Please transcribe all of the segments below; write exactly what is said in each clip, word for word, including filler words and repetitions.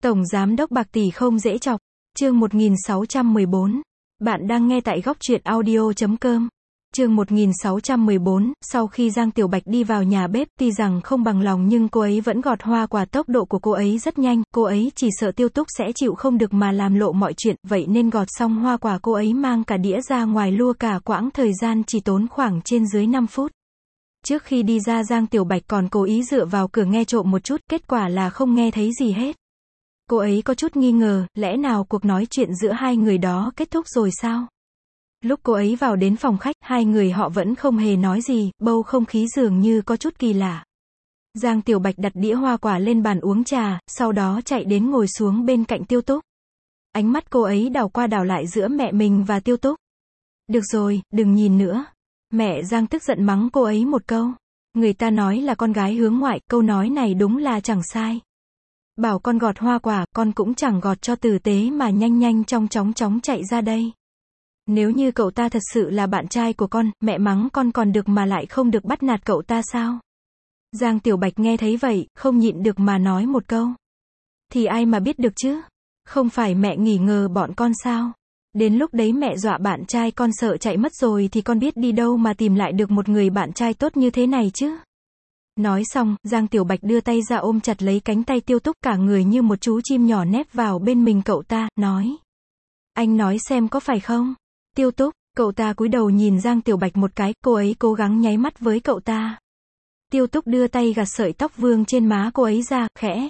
Tổng Giám đốc bạc tỷ không dễ chọc. Chương một nghìn sáu trăm mười bốn. Bạn đang nghe tại góc truyện audio chấm com. Chương một nghìn sáu trăm mười bốn, sau khi Giang Tiểu Bạch đi vào nhà bếp, tuy rằng không bằng lòng nhưng cô ấy vẫn gọt hoa quả, tốc độ của cô ấy rất nhanh, cô ấy chỉ sợ Tiêu Túc sẽ chịu không được mà làm lộ mọi chuyện, vậy nên gọt xong hoa quả cô ấy mang cả đĩa ra ngoài lua cả quãng thời gian chỉ tốn khoảng trên dưới năm phút. Trước khi đi ra Giang Tiểu Bạch còn cố ý dựa vào cửa nghe trộm một chút, kết quả là không nghe thấy gì hết. Cô ấy có chút nghi ngờ, lẽ nào cuộc nói chuyện giữa hai người đó kết thúc rồi sao? Lúc cô ấy vào đến phòng khách, hai người họ vẫn không hề nói gì, bầu không khí dường như có chút kỳ lạ. Giang Tiểu Bạch đặt đĩa hoa quả lên bàn uống trà, sau đó chạy đến ngồi xuống bên cạnh Tiêu Túc. Ánh mắt cô ấy đảo qua đảo lại giữa mẹ mình và Tiêu Túc. Được rồi, đừng nhìn nữa. Mẹ Giang tức giận mắng cô ấy một câu. Người ta nói là con gái hướng ngoại, câu nói này đúng là chẳng sai. Bảo con gọt hoa quả, con cũng chẳng gọt cho tử tế mà nhanh nhanh chóng chóng chóng chạy ra đây. Nếu như cậu ta thật sự là bạn trai của con, mẹ mắng con còn được mà lại không được bắt nạt cậu ta sao? Giang Tiểu Bạch nghe thấy vậy, không nhịn được mà nói một câu. Thì ai mà biết được chứ? Không phải mẹ nghi ngờ bọn con sao? Đến lúc đấy mẹ dọa bạn trai con sợ chạy mất rồi thì con biết đi đâu mà tìm lại được một người bạn trai tốt như thế này chứ? Nói xong, Giang Tiểu Bạch đưa tay ra ôm chặt lấy cánh tay Tiêu Túc, cả người như một chú chim nhỏ nép vào bên mình cậu ta, nói. Anh nói xem có phải không? Tiêu Túc, cậu ta cúi đầu nhìn Giang Tiểu Bạch một cái, cô ấy cố gắng nháy mắt với cậu ta. Tiêu Túc đưa tay gạt sợi tóc vương trên má cô ấy ra, khẽ.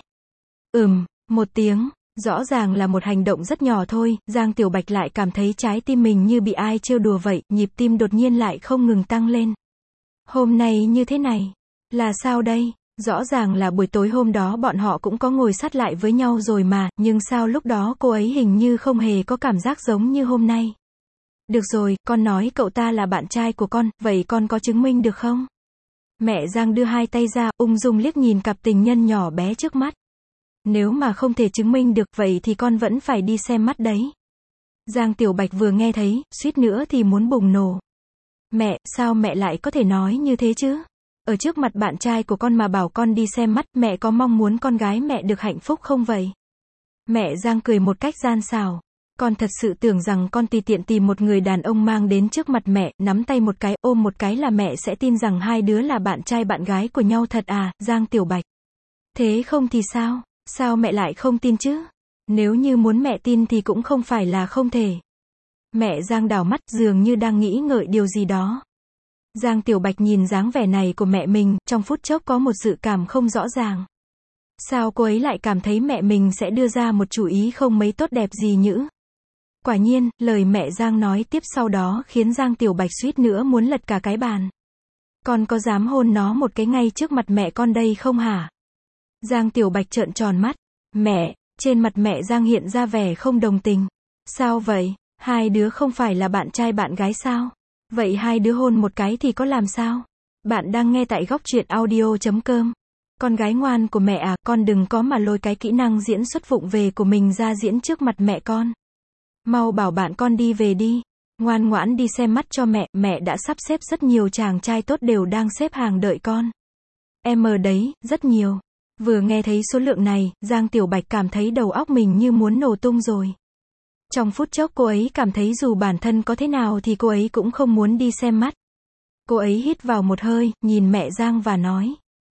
Ừm, một tiếng, rõ ràng là một hành động rất nhỏ thôi, Giang Tiểu Bạch lại cảm thấy trái tim mình như bị ai trêu đùa vậy, nhịp tim đột nhiên lại không ngừng tăng lên. Hôm nay như thế này, là sao đây? Rõ ràng là buổi tối hôm đó bọn họ cũng có ngồi sát lại với nhau rồi mà, nhưng sao lúc đó cô ấy hình như không hề có cảm giác giống như hôm nay. Được rồi, con nói cậu ta là bạn trai của con, vậy con có chứng minh được không? Mẹ Giang đưa hai tay ra, ung dung liếc nhìn cặp tình nhân nhỏ bé trước mắt. Nếu mà không thể chứng minh được, vậy thì con vẫn phải đi xem mắt đấy. Giang Tiểu Bạch vừa nghe thấy, suýt nữa thì muốn bùng nổ. Mẹ, sao mẹ lại có thể nói như thế chứ? Ở trước mặt bạn trai của con mà bảo con đi xem mắt, mẹ có mong muốn con gái mẹ được hạnh phúc không vậy? Mẹ Giang cười một cách gian xảo. Con thật sự tưởng rằng con tùy tiện tìm một người đàn ông mang đến trước mặt mẹ, nắm tay một cái, ôm một cái là mẹ sẽ tin rằng hai đứa là bạn trai bạn gái của nhau thật à, Giang Tiểu Bạch? Thế không thì sao? Sao mẹ lại không tin chứ? Nếu như muốn mẹ tin thì cũng không phải là không thể. Mẹ Giang đảo mắt, dường như đang nghĩ ngợi điều gì đó. Giang Tiểu Bạch nhìn dáng vẻ này của mẹ mình, trong phút chốc có một dự cảm không rõ ràng. Sao cô ấy lại cảm thấy mẹ mình sẽ đưa ra một chủ ý không mấy tốt đẹp gì nhữ? Quả nhiên, lời mẹ Giang nói tiếp sau đó khiến Giang Tiểu Bạch suýt nữa muốn lật cả cái bàn. Con có dám hôn nó một cái ngay trước mặt mẹ con đây không hả? Giang Tiểu Bạch trợn tròn mắt. Mẹ, trên mặt mẹ Giang hiện ra vẻ không đồng tình. Sao vậy? Hai đứa không phải là bạn trai bạn gái sao? Vậy hai đứa hôn một cái thì có làm sao? Bạn đang nghe tại góc truyện audio chấm com. Con gái ngoan của mẹ à, con đừng có mà lôi cái kỹ năng diễn xuất vụng về của mình ra diễn trước mặt mẹ con. Mau bảo bạn con đi về đi. Ngoan ngoãn đi xem mắt cho mẹ, mẹ đã sắp xếp rất nhiều chàng trai tốt đều đang xếp hàng đợi con. Em ở đấy, rất nhiều. Vừa nghe thấy số lượng này, Giang Tiểu Bạch cảm thấy đầu óc mình như muốn nổ tung rồi. Trong phút chốc cô ấy cảm thấy dù bản thân có thế nào thì cô ấy cũng không muốn đi xem mắt. Cô ấy hít vào một hơi, nhìn mẹ Giang và nói.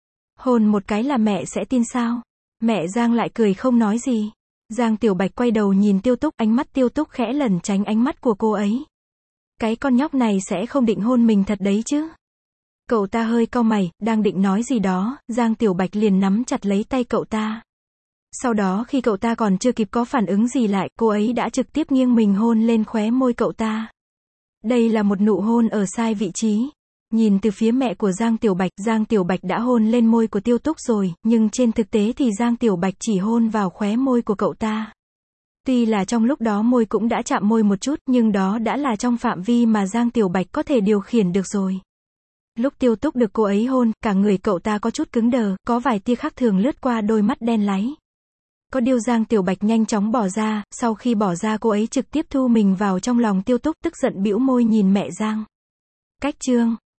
Hôn một cái là mẹ sẽ tin sao? Mẹ Giang lại cười không nói gì. Giang Tiểu Bạch quay đầu nhìn Tiêu Túc, ánh mắt Tiêu Túc khẽ lẩn tránh ánh mắt của cô ấy. Cái con nhóc này sẽ không định hôn mình thật đấy chứ? Cậu ta hơi cau mày, đang định nói gì đó, Giang Tiểu Bạch liền nắm chặt lấy tay cậu ta. Sau đó khi cậu ta còn chưa kịp có phản ứng gì lại, cô ấy đã trực tiếp nghiêng mình hôn lên khóe môi cậu ta. Đây là một nụ hôn ở sai vị trí. Nhìn từ phía mẹ của Giang Tiểu Bạch, Giang Tiểu Bạch đã hôn lên môi của Tiêu Túc rồi, nhưng trên thực tế thì Giang Tiểu Bạch chỉ hôn vào khóe môi của cậu ta. Tuy là trong lúc đó môi cũng đã chạm môi một chút, nhưng đó đã là trong phạm vi mà Giang Tiểu Bạch có thể điều khiển được rồi. Lúc Tiêu Túc được cô ấy hôn, cả người cậu ta có chút cứng đờ, có vài tia khác thường lướt qua đôi mắt đen láy. Có điều Giang Tiểu Bạch nhanh chóng bỏ ra, sau khi bỏ ra cô ấy trực tiếp thu mình vào trong lòng Tiêu Túc, tức giận bĩu môi nhìn mẹ Giang. Cách chương